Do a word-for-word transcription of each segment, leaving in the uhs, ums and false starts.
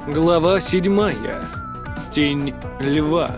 Глава седьмая. Тень льва.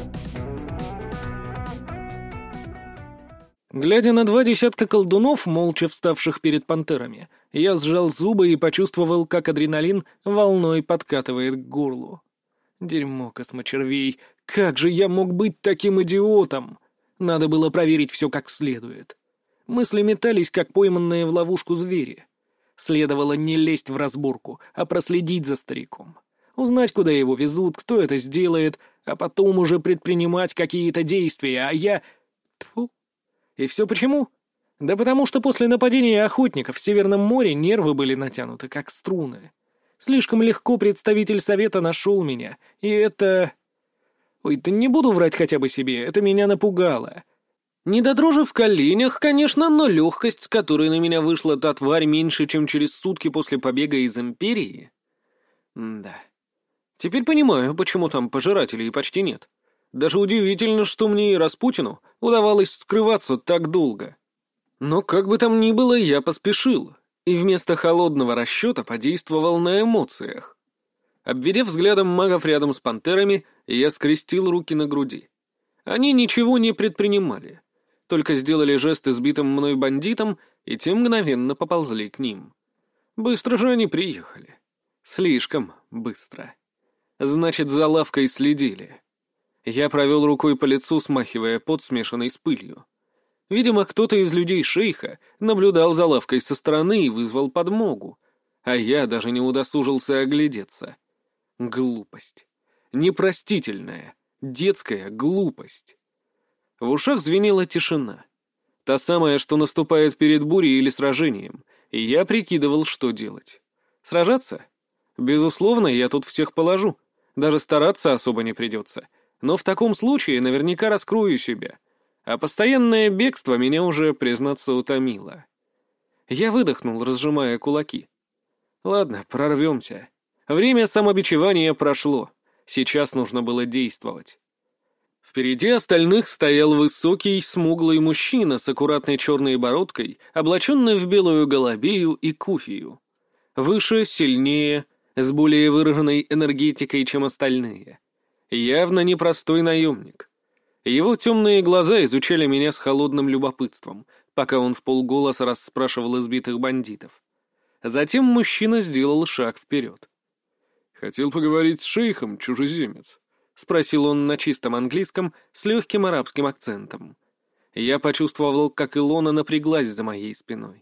Глядя на два десятка колдунов, молча вставших перед пантерами, я сжал зубы и почувствовал, как адреналин волной подкатывает к горлу. Дерьмо космочервей, как же я мог быть таким идиотом? Надо было проверить все как следует. Мысли метались, как пойманные в ловушку звери. Следовало не лезть в разборку, а проследить за стариком. Узнать, куда его везут, кто это сделает, а потом уже предпринимать какие-то действия, а я... Тьфу. И все почему? Да потому что после нападения охотников в Северном море нервы были натянуты, как струны. Слишком легко представитель совета нашел меня, и это... Ой, да не буду врать хотя бы себе, это меня напугало. Не до дрожи в коленях, конечно, но легкость, с которой на меня вышла та тварь меньше, чем через сутки после побега из Империи. Да. Теперь понимаю, почему там пожирателей почти нет. Даже удивительно, что мне и Распутину удавалось скрываться так долго. Но как бы там ни было, я поспешил, и вместо холодного расчета подействовал на эмоциях. Обведя взглядом магов рядом с пантерами, я скрестил руки на груди. Они ничего не предпринимали. Только сделали жест избитым мной бандитам, и те мгновенно поползли к ним. Быстро же они приехали. Слишком быстро. Значит, за лавкой следили. Я провел рукой по лицу, смахивая пот, смешанный с пылью. Видимо, кто-то из людей шейха наблюдал за лавкой со стороны и вызвал подмогу, а я даже не удосужился оглядеться. Глупость. Непростительная, детская глупость. В ушах звенела тишина. Та самая, что наступает перед бурей или сражением, и я прикидывал, что делать. Сражаться? Безусловно, я тут всех положу. Даже стараться особо не придется. Но в таком случае наверняка раскрою себя. А постоянное бегство меня уже, признаться, утомило. Я выдохнул, разжимая кулаки. Ладно, прорвемся. Время самобичевания прошло. Сейчас нужно было действовать. Впереди остальных стоял высокий, смуглый мужчина с аккуратной черной бородкой, облаченный в белую голубею и куфию. Выше, сильнее, с более выраженной энергетикой, чем остальные. Явно непростой наемник. Его темные глаза изучали меня с холодным любопытством, пока он вполголоса расспрашивал избитых бандитов. Затем мужчина сделал шаг вперед. «Хотел поговорить с шейхом, чужеземец?» — спросил он на чистом английском с легким арабским акцентом. Я почувствовал, как Илона напряглась за моей спиной.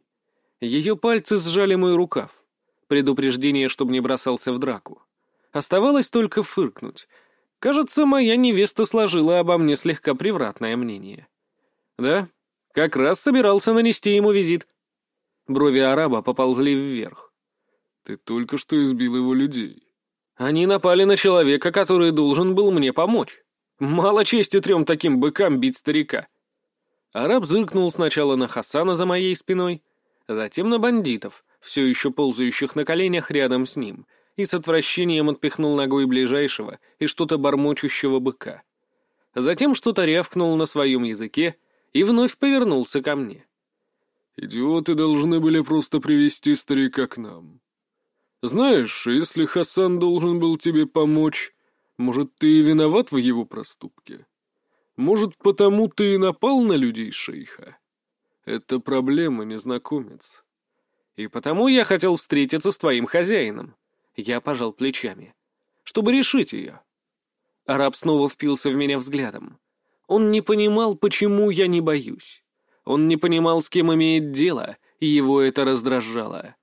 Ее пальцы сжали мой рукав. Предупреждение, чтобы не бросался в драку. Оставалось только фыркнуть. Кажется, моя невеста сложила обо мне слегка превратное мнение. Да, как раз собирался нанести ему визит. Брови араба поползли вверх. «Ты только что избил его людей». Они напали на человека, который должен был мне помочь. Мало чести трем таким быкам бить старика. Араб зыркнул сначала на Хасана за моей спиной, затем на бандитов, все еще ползающих на коленях рядом с ним, и с отвращением отпихнул ногой ближайшего и что-то бормочущего быка. Затем что-то рявкнул на своем языке и вновь повернулся ко мне. «Идиоты должны были просто привести старика к нам. Знаешь, если Хасан должен был тебе помочь, может, ты и виноват в его проступке? Может, потому ты и напал на людей шейха? Это проблема, незнакомец». «И потому я хотел встретиться с твоим хозяином». Я пожал плечами. «Чтобы решить ее». Араб снова впился в меня взглядом. Он не понимал, почему я не боюсь. Он не понимал, с кем имеет дело, и его это раздражало.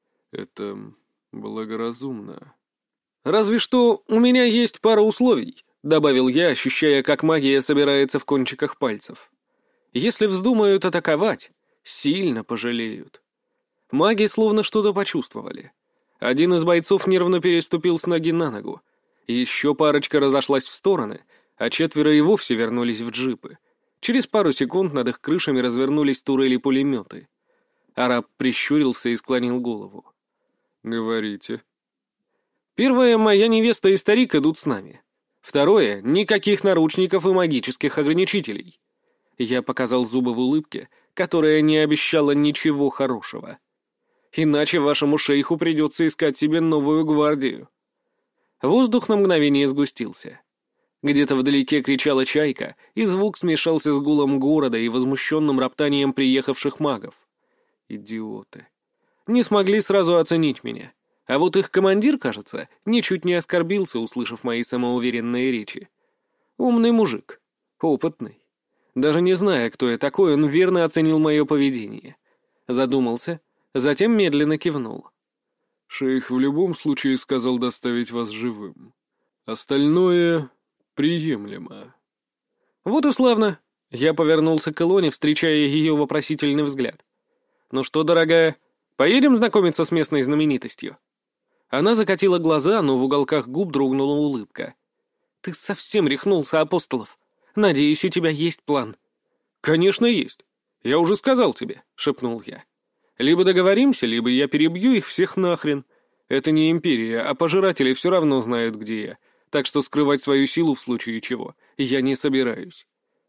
«Это благоразумно». «Разве что у меня есть пара условий», — добавил я, ощущая, как магия собирается в кончиках пальцев. «Если вздумают атаковать, сильно пожалеют». Маги словно что-то почувствовали. Один из бойцов нервно переступил с ноги на ногу. Еще парочка разошлась в стороны, а четверо и вовсе вернулись в джипы. Через пару секунд над их крышами развернулись турели-пулеметы. Араб прищурился и склонил голову. «Говорите». «Первое, моя невеста и старик идут с нами. Второе, никаких наручников и магических ограничителей». Я показал зубы в улыбке, которая не обещала ничего хорошего. «Иначе вашему шейху придется искать себе новую гвардию». Воздух на мгновение сгустился. Где-то вдалеке кричала чайка, и звук смешался с гулом города и возмущенным роптанием приехавших магов. Идиоты. Не смогли сразу оценить меня. А вот их командир, кажется, ничуть не оскорбился, услышав мои самоуверенные речи. Умный мужик. Опытный. Даже не зная, кто я такой, он верно оценил мое поведение. Задумался, затем медленно кивнул. «Шейх в любом случае сказал доставить вас живым. Остальное приемлемо». «Вот и славно!» Я повернулся к Илоне, встречая ее вопросительный взгляд. «Ну что, дорогая, поедем знакомиться с местной знаменитостью?» Она закатила глаза, но в уголках губ дрогнула улыбка. «Ты совсем рехнулся, Апостолов. Надеюсь, у тебя есть план». «Конечно, есть. Я уже сказал тебе», — шепнул я. «Либо договоримся, либо я перебью их всех нахрен. Это не империя, а пожиратели все равно знают, где я, так что скрывать свою силу в случае чего я не собираюсь».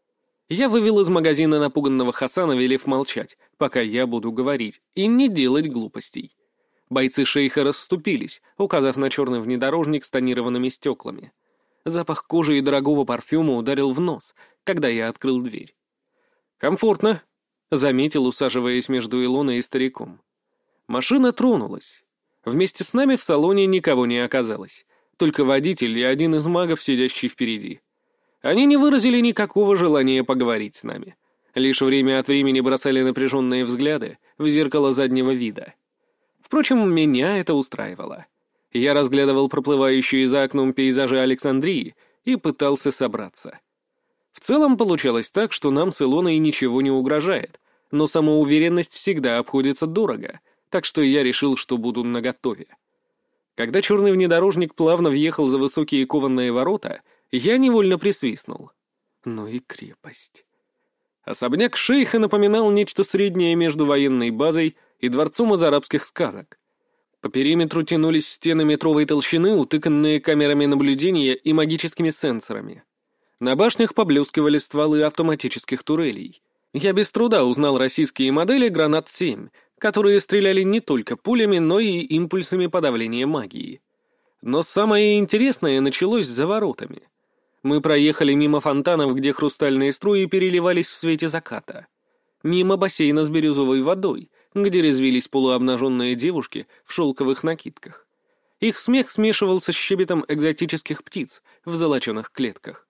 Я вывел из магазина напуганного Хасана, велев молчать, пока я буду говорить, и не делать глупостей. Бойцы шейха расступились, указав на черный внедорожник с тонированными стеклами. Запах кожи и дорогого парфюма ударил в нос, когда я открыл дверь. «Комфортно», — заметил, усаживаясь между Илоной и стариком. Машина тронулась. Вместе с нами в салоне никого не оказалось, только водитель и один из магов, сидящий впереди. Они не выразили никакого желания поговорить с нами. Лишь время от времени бросали напряженные взгляды в зеркало заднего вида. Впрочем, меня это устраивало. Я разглядывал проплывающие за окном пейзажи Александрии и пытался собраться. В целом получалось так, что нам с Илоной ничего не угрожает, но самоуверенность всегда обходится дорого, так что я решил, что буду наготове. Когда черный внедорожник плавно въехал за высокие кованые ворота, я невольно присвистнул. Ну и крепость. Особняк шейха напоминал нечто среднее между военной базой и дворцом из арабских сказок. По периметру тянулись стены метровой толщины, утыканные камерами наблюдения и магическими сенсорами. На башнях поблескивали стволы автоматических турелей. Я без труда узнал российские модели «Гранат-семь», которые стреляли не только пулями, но и импульсами подавления магии. Но самое интересное началось за воротами. Мы проехали мимо фонтанов, где хрустальные струи переливались в свете заката. Мимо бассейна с бирюзовой водой, где резвились полуобнаженные девушки в шелковых накидках. Их смех смешивался с щебетом экзотических птиц в золоченых клетках.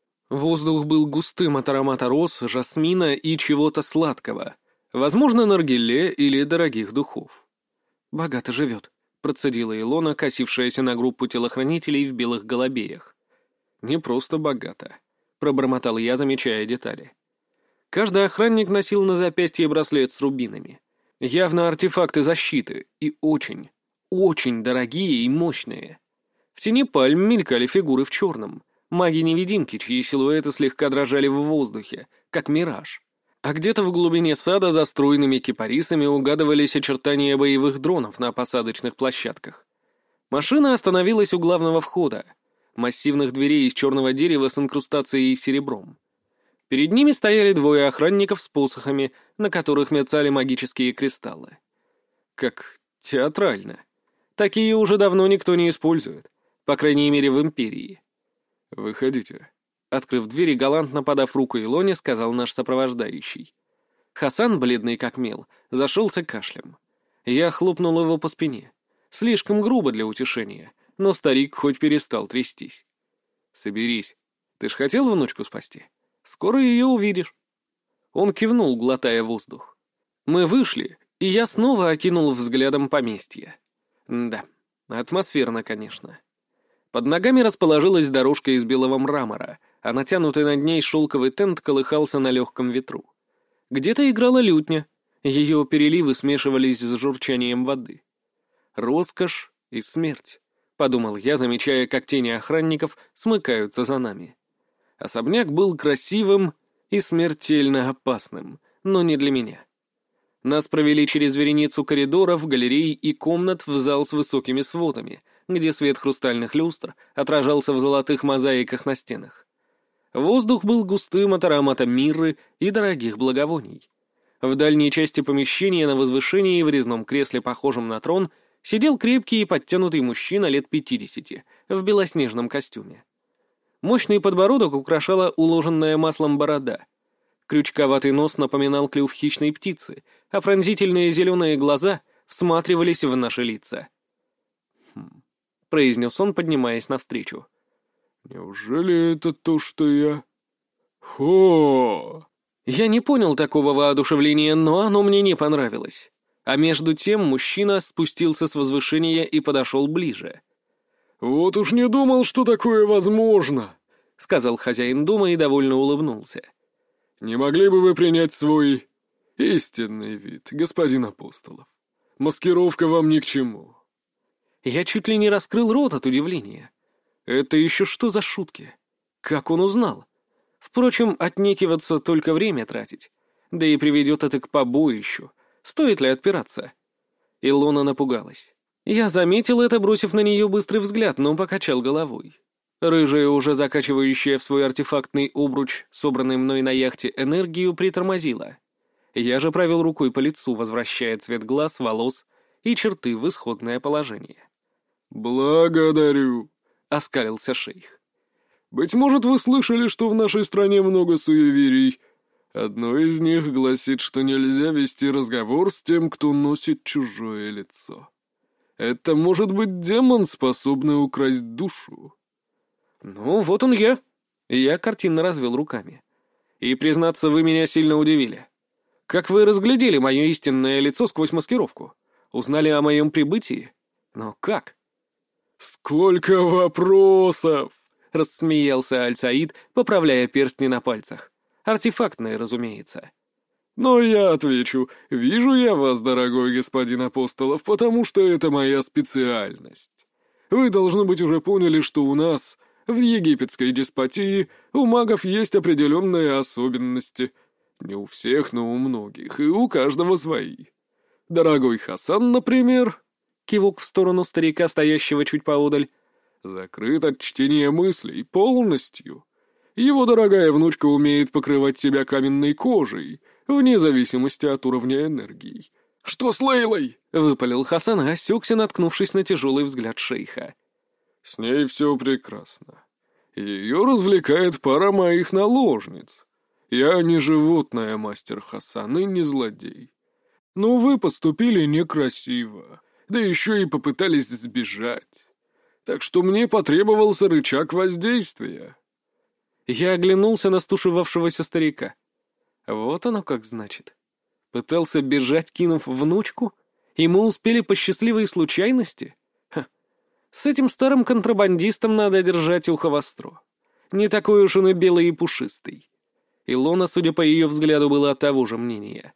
Воздух был густым от аромата роз, жасмина и чего-то сладкого. Возможно, наргиле или дорогих духов. «Богато живет», — процедила Илона, косившаяся на группу телохранителей в белых голубеях. «Не просто богато», — пробормотал я, замечая детали. Каждый охранник носил на запястье браслет с рубинами. Явно артефакты защиты, и очень, очень дорогие и мощные. В тени пальм мелькали фигуры в черном, маги-невидимки, чьи силуэты слегка дрожали в воздухе, как мираж. А где-то в глубине сада за стройными кипарисами угадывались очертания боевых дронов на посадочных площадках. Машина остановилась у главного входа, массивных дверей из черного дерева с инкрустацией серебром. Перед ними стояли двое охранников с посохами, на которых мерцали магические кристаллы. Как театрально. Такие уже давно никто не использует, по крайней мере в Империи. «Выходите», — открыв дверь и галантно подав руку Илоне, сказал наш сопровождающий. Хасан, бледный как мел, зашелся кашлем. Я хлопнул его по спине. Слишком грубо для утешения, но старик хоть перестал трястись. «Соберись. Ты ж хотел внучку спасти? Скоро ее увидишь». Он кивнул, глотая воздух. Мы вышли, и я снова окинул взглядом поместье. Да, атмосферно, конечно. Под ногами расположилась дорожка из белого мрамора, а натянутый над ней шелковый тент колыхался на легком ветру. Где-то играла лютня, ее переливы смешивались с журчанием воды. «Роскошь и смерть», — подумал я, замечая, как тени охранников смыкаются за нами. Особняк был красивым и смертельно опасным, но не для меня. Нас провели через вереницу коридоров, галерей и комнат в зал с высокими сводами, где свет хрустальных люстр отражался в золотых мозаиках на стенах. Воздух был густым от аромата мирры и дорогих благовоний. В дальней части помещения на возвышении в резном кресле, похожем на трон, Сидел крепкий и подтянутый мужчина лет пятидесяти, в белоснежном костюме. Мощный подбородок украшала уложенная маслом борода. Крючковатый нос напоминал клюв хищной птицы, а пронзительные зеленые глаза всматривались в наши лица. «Хм», — произнес он, поднимаясь навстречу. «Неужели это то, что я...» «Хо!» Я не понял такого воодушевления, но оно мне не понравилось. А между тем мужчина спустился с возвышения и подошел ближе. «Вот уж не думал, что такое возможно», — сказал хозяин дома и довольно улыбнулся. «Не могли бы вы принять свой истинный вид, господин Апостолов? Маскировка вам ни к чему». Я чуть ли не раскрыл рот от удивления. Это еще что за шутки? Как он узнал? Впрочем, отнекиваться только время тратить. Да и приведет это к побоищу. Стоит ли отпираться? Илона напугалась. Я заметил это, бросив на нее быстрый взгляд, но покачал головой. Рыжая, уже закачивающая в свой артефактный обруч, собранный мной на яхте, энергию, притормозила. Я же провел рукой по лицу, возвращая цвет глаз, волос и черты в исходное положение. «Благодарю», — оскалился шейх. «Быть может, вы слышали, что в нашей стране много суеверий. Одно из них гласит, что нельзя вести разговор с тем, кто носит чужое лицо. Это может быть демон, способный украсть душу». «Ну, вот он я». Я картинно развел руками. «И, признаться, вы меня сильно удивили. Как вы разглядели мое истинное лицо сквозь маскировку? Узнали о моем прибытии? Но как?» «Сколько вопросов!» — рассмеялся Аль-Саид, поправляя перстни на пальцах. Артефактные, разумеется. «Но я отвечу. Вижу я вас, дорогой господин Апостолов, потому что это моя специальность. Вы, должно быть, уже поняли, что у нас, в египетской деспотии, у магов есть определенные особенности. Не у всех, но у многих, и у каждого свои. Дорогой Хасан, например...» Кивок в сторону старика, стоящего чуть поодаль. «Закрыт от чтения мыслей полностью. Его дорогая внучка умеет покрывать себя каменной кожей, вне зависимости от уровня энергии». «Что с Лейлой?» — выпалил Хасан, и осекся, наткнувшись на тяжелый взгляд шейха. «С ней все прекрасно. Ее развлекает пара моих наложниц. Я не животное, мастер Хасан, и не злодей. Но вы поступили некрасиво, да еще и попытались сбежать. Так что мне потребовался рычаг воздействия». Я оглянулся на стушевавшегося старика. Вот оно как значит. Пытался бежать, кинув внучку, и мы успели по счастливой случайности? Ха. С этим старым контрабандистом надо держать ухо востро. Не такой уж он и белый и пушистый. Илона, судя по ее взгляду, была того же мнения.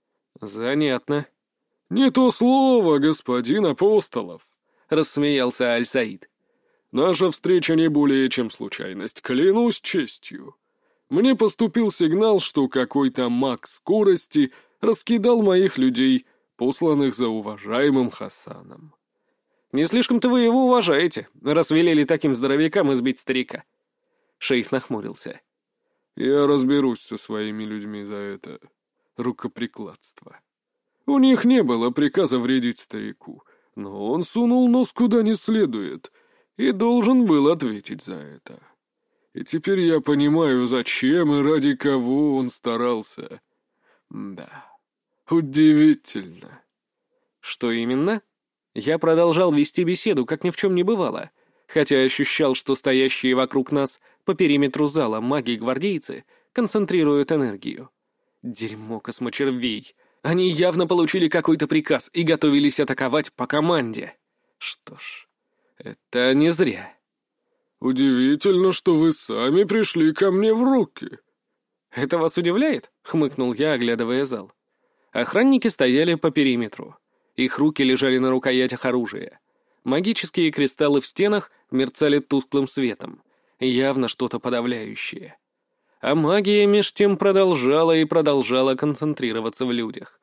Занятно. «Не то слово, господин Апостолов», — рассмеялся Аль-Саид. «Наша встреча не более чем случайность, клянусь честью. Мне поступил сигнал, что какой-то маг скорости раскидал моих людей, посланных за уважаемым Хасаном». «Не слишком-то вы его уважаете, раз велели таким здоровякам избить старика». Шейх нахмурился. «Я разберусь со своими людьми за это рукоприкладство. У них не было приказа вредить старику, но он сунул нос куда не следует и должен был ответить за это. И теперь я понимаю, зачем и ради кого он старался. Да, удивительно». «Что именно?» Я продолжал вести беседу, как ни в чем не бывало, хотя ощущал, что стоящие вокруг нас по периметру зала маги-гвардейцы концентрируют энергию. Дерьмо космочервей. Они явно получили какой-то приказ и готовились атаковать по команде. Что ж, это не зря. «Удивительно, что вы сами пришли ко мне в руки». «Это вас удивляет?» — хмыкнул я, оглядывая зал. Охранники стояли по периметру. Их руки лежали на рукоятях оружия. Магические кристаллы в стенах мерцали тусклым светом. Явно что-то подавляющее. А магия меж тем продолжала и продолжала концентрироваться в людях.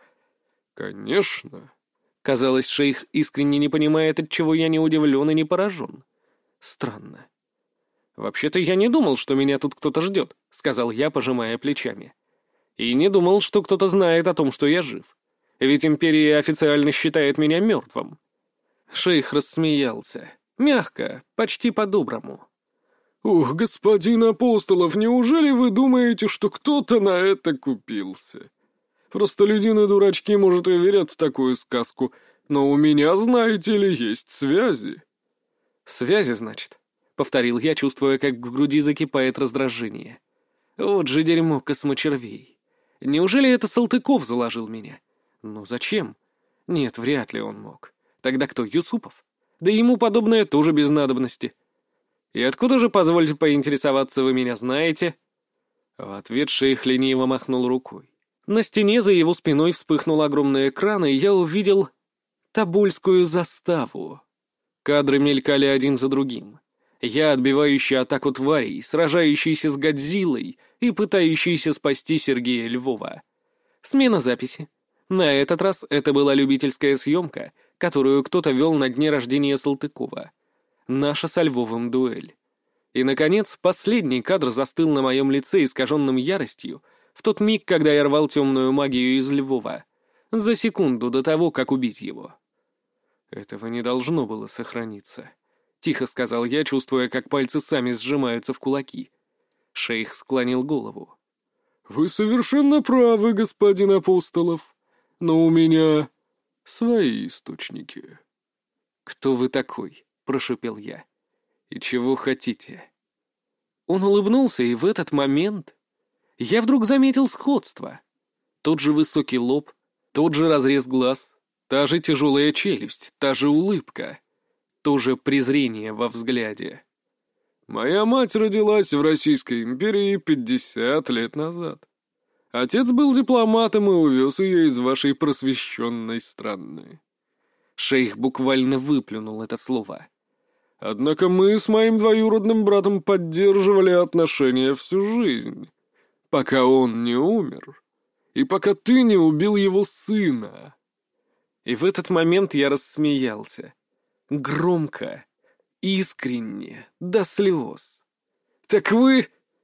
«Конечно». Казалось, шейх искренне не понимает, отчего я не удивлен и не поражен. Странно. «Вообще-то я не думал, что меня тут кто-то ждет», — сказал я, пожимая плечами. «И не думал, что кто-то знает о том, что я жив. Ведь империя официально считает меня мертвым». Шейх рассмеялся. Мягко, почти по-доброму. «Ух, господин Апостолов, неужели вы думаете, что кто-то на это купился? Простолюдины-дурачки, может, и верят в такую сказку, но у меня, знаете ли, есть связи». «Связи, значит?» — повторил я, чувствуя, как в груди закипает раздражение. «Вот же дерьмо космочервей. Неужели это Салтыков заложил меня? Ну зачем? Нет, вряд ли он мог. Тогда кто, Юсупов? Да ему подобное тоже без надобности. И откуда же, позвольте поинтересоваться, вы меня знаете?» В ответ шейх лениво махнул рукой. На стене за его спиной вспыхнул огромный экран, и я увидел Тобольскую заставу. Кадры мелькали один за другим. Я, отбивающий атаку тварей, сражающийся с Годзиллой и пытающийся спасти Сергея Львова. Смена записи. На этот раз это была любительская съемка, которую кто-то вел на дне рождения Салтыкова. Наша со Львовым дуэль. И, наконец, последний кадр застыл на моем лице искаженным яростью в тот миг, когда я рвал темную магию из Львова. За секунду до того, как убить его. «Этого не должно было сохраниться», — тихо сказал я, чувствуя, как пальцы сами сжимаются в кулаки. Шейх склонил голову. «Вы совершенно правы, господин Апостолов, но у меня свои источники». «Кто вы такой?» — прошипел я. «И чего хотите?» Он улыбнулся, и в этот момент я вдруг заметил сходство. Тот же высокий лоб, тот же разрез глаз, та же тяжелая челюсть, та же улыбка, то же презрение во взгляде. «Моя мать родилась в Российской империи пятьдесят лет назад. Отец был дипломатом и увез ее из вашей просвещенной страны». Шейх буквально выплюнул это слово. «Однако мы с моим двоюродным братом поддерживали отношения всю жизнь, пока он не умер, и пока ты не убил его сына». И в этот момент я рассмеялся. Громко, искренне, до слез. «Так вы...»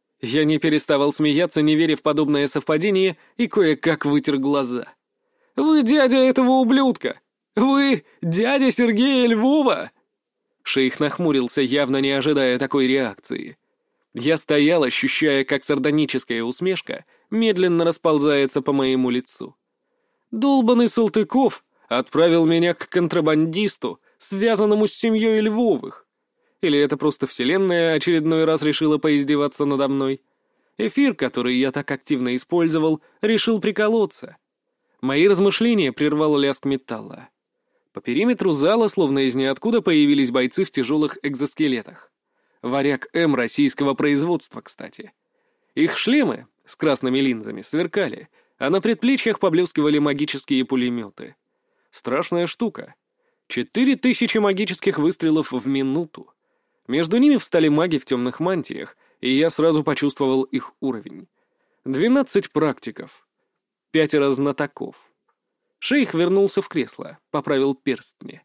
Я не переставал смеяться, не веря в подобное совпадение, и кое-как вытер глаза. «Вы дядя этого ублюдка! Вы дядя Сергея Львова!» Шейх нахмурился, явно не ожидая такой реакции. Я стоял, ощущая, как сардоническая усмешка медленно расползается по моему лицу. Долбаный Салтыков отправил меня к контрабандисту, связанному с семьей Львовых. Или это просто вселенная очередной раз решила поиздеваться надо мной? Эфир, который я так активно использовал, решил приколоться. Мои размышления прервал лязг металла. По периметру зала, словно из ниоткуда, появились бойцы в тяжелых экзоскелетах. Варяг М российского производства, кстати. Их шлемы с красными линзами сверкали, а на предплечьях поблескивали магические пулеметы. Страшная штука. Четыре тысячи магических выстрелов в минуту. Между ними встали маги в темных мантиях, и я сразу почувствовал их уровень. Двенадцать практиков. Пятеро знатоков. Шейх вернулся в кресло, поправил перстни.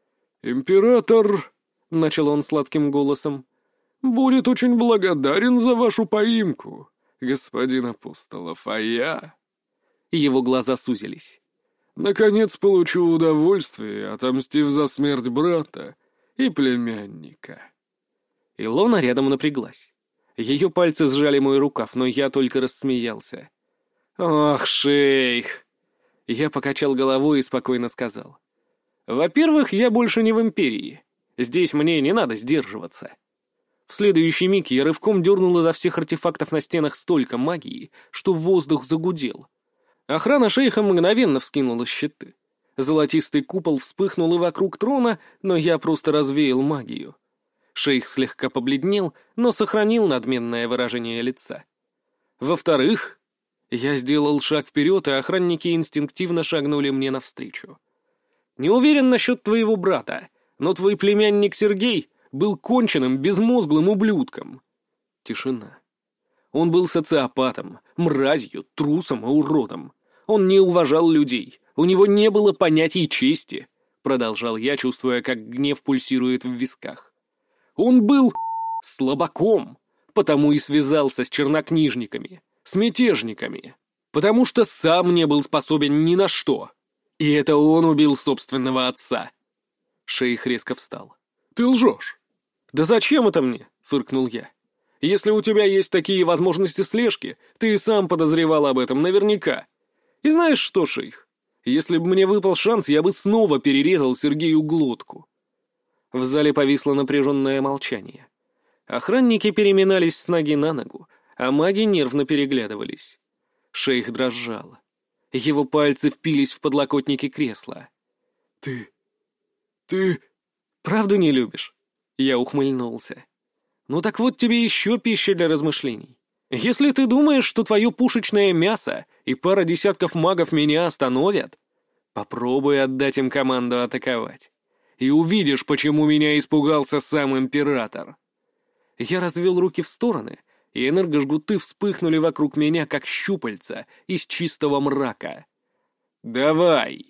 «Император», — начал он сладким голосом, — «будет очень благодарен за вашу поимку, господин Апостолов, а я...» Его глаза сузились. «Наконец получу удовольствие, отомстив за смерть брата и племянника». Илона рядом напряглась. Ее пальцы сжали мой рукав, но я только рассмеялся. «Ох, шейх!» Я покачал головой и спокойно сказал. «Во-первых, я больше не в империи. Здесь мне не надо сдерживаться». В следующий миг я рывком дернул изо всех артефактов на стенах столько магии, что воздух загудел. Охрана шейха мгновенно вскинула щиты. Золотистый купол вспыхнул и вокруг трона, но я просто развеял магию. Шейх слегка побледнел, но сохранил надменное выражение лица. Во-вторых, я сделал шаг вперед, и охранники инстинктивно шагнули мне навстречу. «Не уверен насчет твоего брата, но твой племянник Сергей был конченным, безмозглым ублюдком». Тишина. Он был социопатом, мразью, трусом и уродом. Он не уважал людей, у него не было понятий чести, продолжал я, чувствуя, как гнев пульсирует в висках. Он был слабаком, потому и связался с чернокнижниками, с мятежниками, потому что сам не был способен ни на что. И это он убил собственного отца. Шейх резко встал. «Ты лжешь!» «Да зачем это мне?» — фыркнул я. «Если у тебя есть такие возможности слежки, ты и сам подозревал об этом наверняка. И знаешь что, шейх, если бы мне выпал шанс, я бы снова перерезал Сергею глотку». В зале повисло напряженное молчание. Охранники переминались с ноги на ногу, а маги нервно переглядывались. Шейх дрожал. Его пальцы впились в подлокотники кресла. «Ты... ты...» «Правда не любишь?» Я ухмыльнулся. «Ну так вот тебе еще пища для размышлений. Если ты думаешь, что твое пушечное мясо и пара десятков магов меня остановят, попробуй отдать им команду атаковать. И увидишь, почему меня испугался сам император». Я развел руки в стороны, и энергожгуты вспыхнули вокруг меня, как щупальца из чистого мрака. «Давай!»